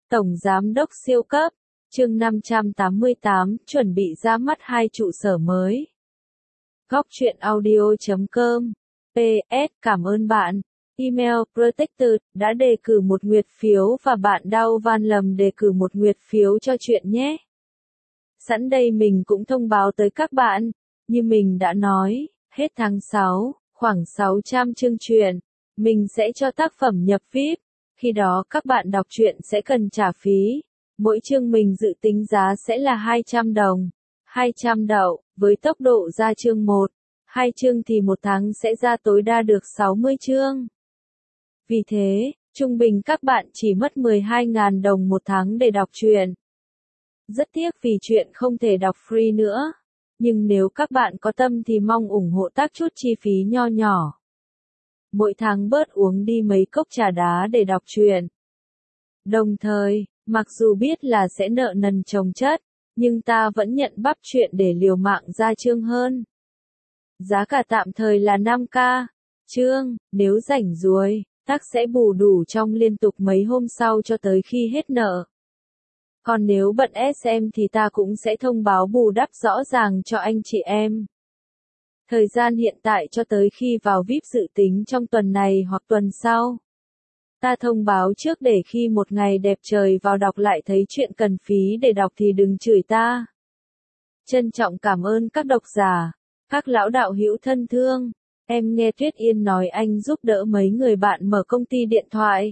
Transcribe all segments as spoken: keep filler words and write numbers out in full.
Tổng Giám đốc siêu cấp, chương năm trăm tám mươi tám, chuẩn bị ra mắt hai trụ sở mới. Góc truyện audio chấm com. pê ét Cảm ơn bạn. Email Protected đã đề cử một nguyệt phiếu và bạn Đao Van Lầm đề cử một nguyệt phiếu cho chuyện nhé. Sẵn đây mình cũng thông báo tới các bạn, như mình đã nói, hết tháng sáu, khoảng sáu trăm chương truyện, mình sẽ cho tác phẩm nhập vi ai pi, khi đó các bạn đọc truyện sẽ cần trả phí. Mỗi chương mình dự tính giá sẽ là hai trăm đồng, hai trăm đậu, với tốc độ ra chương một, hai chương thì một tháng sẽ ra tối đa được sáu mươi chương. Vì thế, trung bình các bạn chỉ mất mười hai nghìn đồng một tháng để đọc truyện. Rất tiếc vì truyện không thể đọc free nữa, nhưng nếu các bạn có tâm thì mong ủng hộ tác chút chi phí nho nhỏ. Mỗi tháng bớt uống đi mấy cốc trà đá để đọc truyện. Đồng thời, mặc dù biết là sẽ nợ nần chồng chất, nhưng ta vẫn nhận bắp truyện để liều mạng ra chương hơn. Giá cả tạm thời là năm k chương, nếu rảnh ruồi, tác sẽ bù đủ trong liên tục mấy hôm sau cho tới khi hết nợ. Còn nếu bận ét em thì ta cũng sẽ thông báo bù đắp rõ ràng cho anh chị em. Thời gian hiện tại cho tới khi vào vi ai pi dự tính trong tuần này hoặc tuần sau. Ta thông báo trước để khi một ngày đẹp trời vào đọc lại thấy chuyện cần phí để đọc thì đừng chửi ta. Trân trọng cảm ơn các độc giả, các lão đạo hữu thân thương. Em nghe Tuyết Yên nói anh giúp đỡ mấy người bạn mở công ty điện thoại.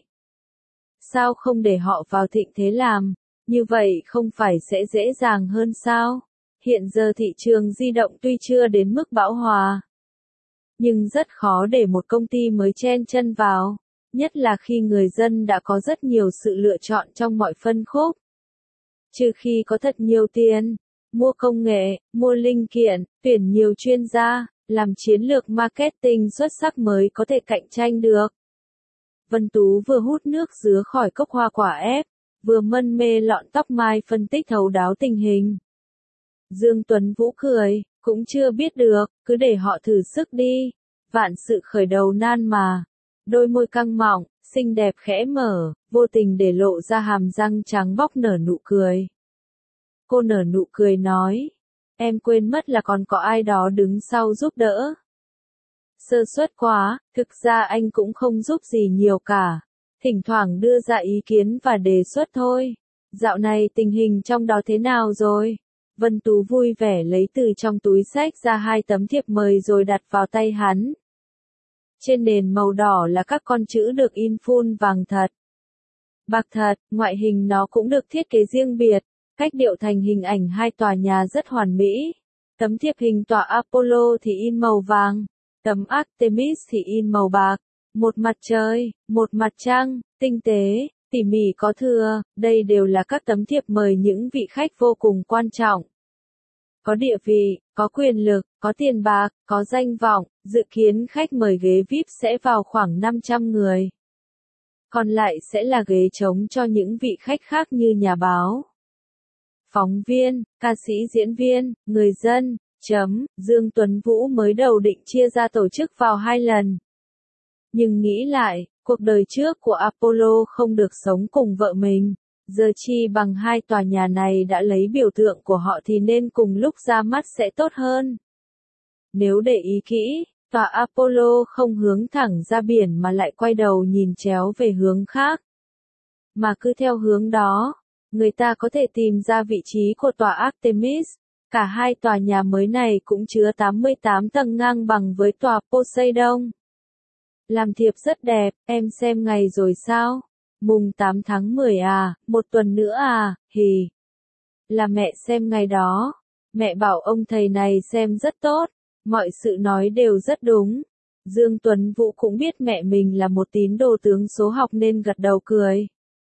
Sao không để họ vào Thịnh Thế làm, như vậy không phải sẽ dễ dàng hơn sao? Hiện giờ thị trường di động tuy chưa đến mức bão hòa, nhưng rất khó để một công ty mới chen chân vào, nhất là khi người dân đã có rất nhiều sự lựa chọn trong mọi phân khúc. Trừ khi có thật nhiều tiền, mua công nghệ, mua linh kiện, tuyển nhiều chuyên gia, làm chiến lược marketing xuất sắc mới có thể cạnh tranh được. Vân Tú vừa hút nước dứa khỏi cốc hoa quả ép, vừa mân mê lọn tóc mai phân tích thấu đáo tình hình. Dương Tuấn Vũ cười, cũng chưa biết được, cứ để họ thử sức đi. Vạn sự khởi đầu nan mà. Đôi môi căng mọng, xinh đẹp khẽ mở, vô tình để lộ ra hàm răng trắng bóc nở nụ cười. Cô nở nụ cười nói, em quên mất là còn có ai đó đứng sau giúp đỡ. Sơ suất quá, thực ra anh cũng không giúp gì nhiều cả. Thỉnh thoảng đưa ra ý kiến và đề xuất thôi. Dạo này tình hình trong đó thế nào rồi? Vân Tú vui vẻ lấy từ trong túi xách ra hai tấm thiệp mời rồi đặt vào tay hắn. Trên nền màu đỏ là các con chữ được in phun vàng thật. Bạc thật, ngoại hình nó cũng được thiết kế riêng biệt, cách điệu thành hình ảnh hai tòa nhà rất hoàn mỹ. Tấm thiệp hình tòa Apollo thì in màu vàng, tấm Artemis thì in màu bạc. Một mặt trời, một mặt trăng, tinh tế, tỉ mỉ có thừa, đây đều là các tấm thiệp mời những vị khách vô cùng quan trọng. Có địa vị, có quyền lực, có tiền bạc, có danh vọng, dự kiến khách mời ghế vi ai pi sẽ vào khoảng năm trăm người. Còn lại sẽ là ghế trống cho những vị khách khác như nhà báo, phóng viên, ca sĩ diễn viên, người dân. Chấm, Dương Tuấn Vũ mới đầu định chia ra tổ chức vào hai lần. Nhưng nghĩ lại, cuộc đời trước của Apollo không được sống cùng vợ mình, giờ chi bằng hai tòa nhà này đã lấy biểu tượng của họ thì nên cùng lúc ra mắt sẽ tốt hơn. Nếu để ý kỹ, tòa Apollo không hướng thẳng ra biển mà lại quay đầu nhìn chéo về hướng khác. Mà cứ theo hướng đó, người ta có thể tìm ra vị trí của tòa Artemis. Cả hai tòa nhà mới này cũng chứa tám mươi tám tầng ngang bằng với tòa Poseidon. Làm thiệp rất đẹp, em xem ngày rồi sao? Mùng tám tháng mười à, một tuần nữa à, hì. Là mẹ xem ngày đó. Mẹ bảo ông thầy này xem rất tốt, mọi sự nói đều rất đúng. Dương Tuấn Vũ cũng biết mẹ mình là một tín đồ tướng số học nên gật đầu cười.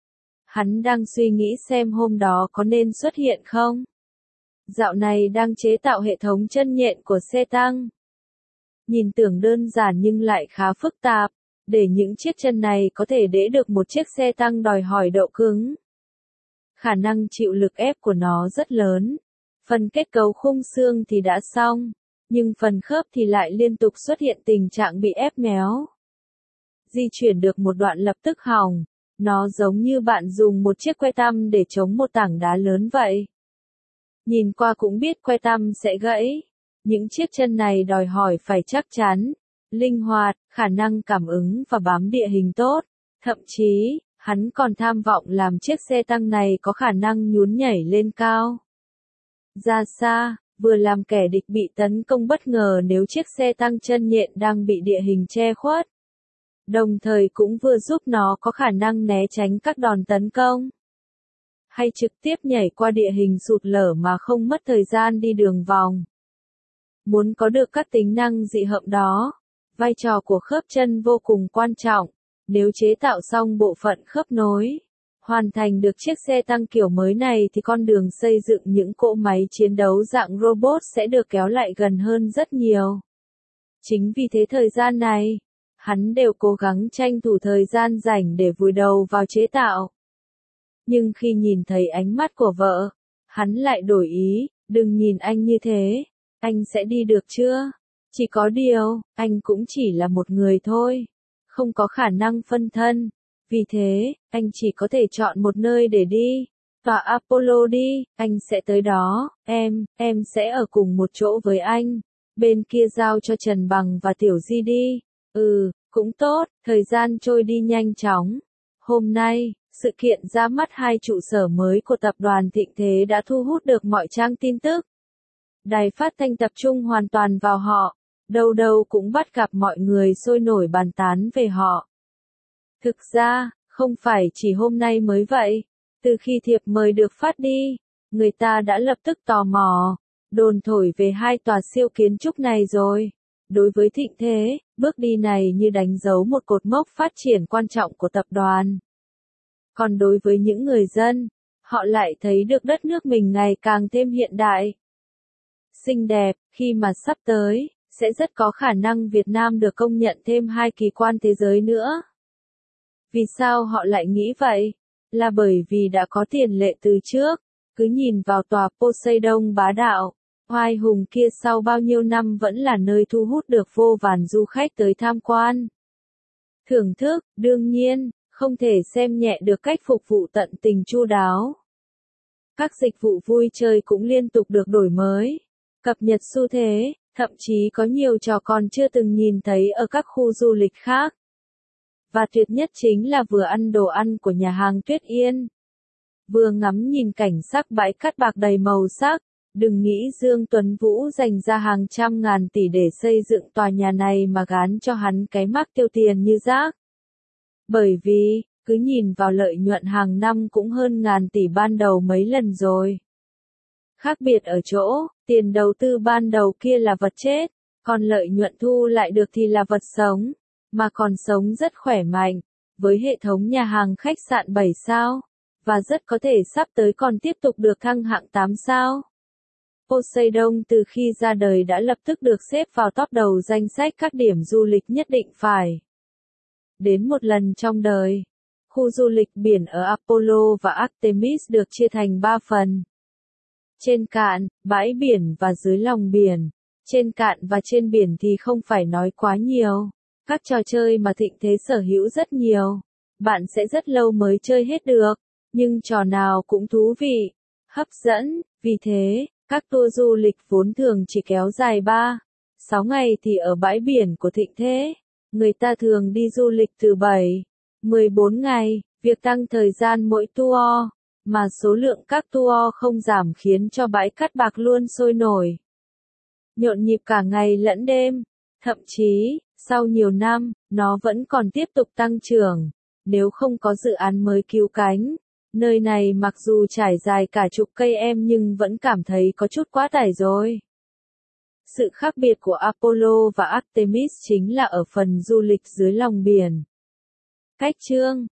Hắn đang suy nghĩ xem hôm đó có nên xuất hiện không? Dạo này đang chế tạo hệ thống chân nhện của xe tăng. Nhìn tưởng đơn giản nhưng lại khá phức tạp, để những chiếc chân này có thể đễ được một chiếc xe tăng đòi hỏi độ cứng. Khả năng chịu lực ép của nó rất lớn. Phần kết cấu khung xương thì đã xong, nhưng phần khớp thì lại liên tục xuất hiện tình trạng bị ép méo. Di chuyển được một đoạn lập tức hỏng, Nó giống như bạn dùng một chiếc que tăm để chống một tảng đá lớn vậy. Nhìn qua cũng biết que tăm sẽ gãy. Những chiếc chân này đòi hỏi phải chắc chắn, linh hoạt, khả năng cảm ứng và bám địa hình tốt. Thậm chí, hắn còn tham vọng làm chiếc xe tăng này có khả năng nhún nhảy lên cao. Ra xa, vừa làm kẻ địch bị tấn công bất ngờ nếu chiếc xe tăng chân nhện đang bị địa hình che khuất. Đồng thời cũng vừa giúp nó có khả năng né tránh các đòn tấn công. Hay trực tiếp nhảy qua địa hình sụt lở mà không mất thời gian đi đường vòng. Muốn có được các tính năng dị hợm đó, vai trò của khớp chân vô cùng quan trọng. Nếu chế tạo xong bộ phận khớp nối, hoàn thành được chiếc xe tăng kiểu mới này thì con đường xây dựng những cỗ máy chiến đấu dạng robot sẽ được kéo lại gần hơn rất nhiều. Chính vì thế thời gian này, hắn đều cố gắng tranh thủ thời gian rảnh để vùi đầu vào chế tạo. Nhưng khi nhìn thấy ánh mắt của vợ, hắn lại đổi ý, đừng nhìn anh như thế, anh sẽ đi được chưa? Chỉ có điều, anh cũng chỉ là một người thôi, không có khả năng phân thân. Vì thế, anh chỉ có thể chọn một nơi để đi. Tòa Apollo đi, anh sẽ tới đó, em, em sẽ ở cùng một chỗ với anh. Bên kia giao cho Trần Bằng và Tiểu Di đi. Ừ, cũng tốt, thời gian trôi đi nhanh chóng. Hôm nay, sự kiện ra mắt hai trụ sở mới của tập đoàn Thịnh Thế đã thu hút được mọi trang tin tức. Đài phát thanh tập trung hoàn toàn vào họ, đâu đâu cũng bắt gặp mọi người sôi nổi bàn tán về họ. Thực ra, không phải chỉ hôm nay mới vậy, từ khi thiệp mời được phát đi, người ta đã lập tức tò mò, đồn thổi về hai tòa siêu kiến trúc này rồi. Đối với Thịnh Thế, bước đi này như đánh dấu một cột mốc phát triển quan trọng của tập đoàn. Còn đối với những người dân, họ lại thấy được đất nước mình ngày càng thêm hiện đại, xinh đẹp, khi mà sắp tới, sẽ rất có khả năng Việt Nam được công nhận thêm hai kỳ quan thế giới nữa. Vì sao họ lại nghĩ vậy? Là bởi vì đã có tiền lệ từ trước, cứ nhìn vào tòa Poseidon bá đạo, oai hùng kia sau bao nhiêu năm vẫn là nơi thu hút được vô vàn du khách tới tham quan. Thưởng thức, đương nhiên, không thể xem nhẹ được cách phục vụ tận tình chu đáo. Các dịch vụ vui chơi cũng liên tục được đổi mới, cập nhật xu thế, thậm chí có nhiều trò còn chưa từng nhìn thấy ở các khu du lịch khác. Và tuyệt nhất chính là vừa ăn đồ ăn của nhà hàng Tuyết Yên, vừa ngắm nhìn cảnh sắc bãi cát bạc đầy màu sắc. Đừng nghĩ Dương Tuấn Vũ dành ra hàng trăm ngàn tỷ để xây dựng tòa nhà này mà gán cho hắn cái mác tiêu tiền như rác. Bởi vì, cứ nhìn vào lợi nhuận hàng năm cũng hơn ngàn tỷ ban đầu mấy lần rồi. Khác biệt ở chỗ, tiền đầu tư ban đầu kia là vật chết, còn lợi nhuận thu lại được thì là vật sống, mà còn sống rất khỏe mạnh, với hệ thống nhà hàng khách sạn bảy sao, và rất có thể sắp tới còn tiếp tục được thăng hạng tám sao. Poseidon từ khi ra đời đã lập tức được xếp vào top đầu danh sách các điểm du lịch nhất định phải đến một lần trong đời. Khu du lịch biển ở Apollo và Artemis được chia thành ba phần. Trên cạn, bãi biển và dưới lòng biển. Trên cạn và trên biển thì không phải nói quá nhiều. Các trò chơi mà Thịnh Thế sở hữu rất nhiều. Bạn sẽ rất lâu mới chơi hết được, nhưng trò nào cũng thú vị, hấp dẫn. Vì thế, các tour du lịch vốn thường chỉ kéo dài ba, sáu ngày thì ở bãi biển của Thịnh Thế, người ta thường đi du lịch từ bảy, mười bốn ngày, việc tăng thời gian mỗi tour, mà số lượng các tour không giảm khiến cho bãi cát bạc luôn sôi nổi. Nhộn nhịp cả ngày lẫn đêm, thậm chí, sau nhiều năm, nó vẫn còn tiếp tục tăng trưởng, nếu không có dự án mới cứu cánh. Nơi này mặc dù trải dài cả chục cây em nhưng vẫn cảm thấy có chút quá tải rồi. Sự khác biệt của Apollo và Artemis chính là ở phần du lịch dưới lòng biển. Cách chương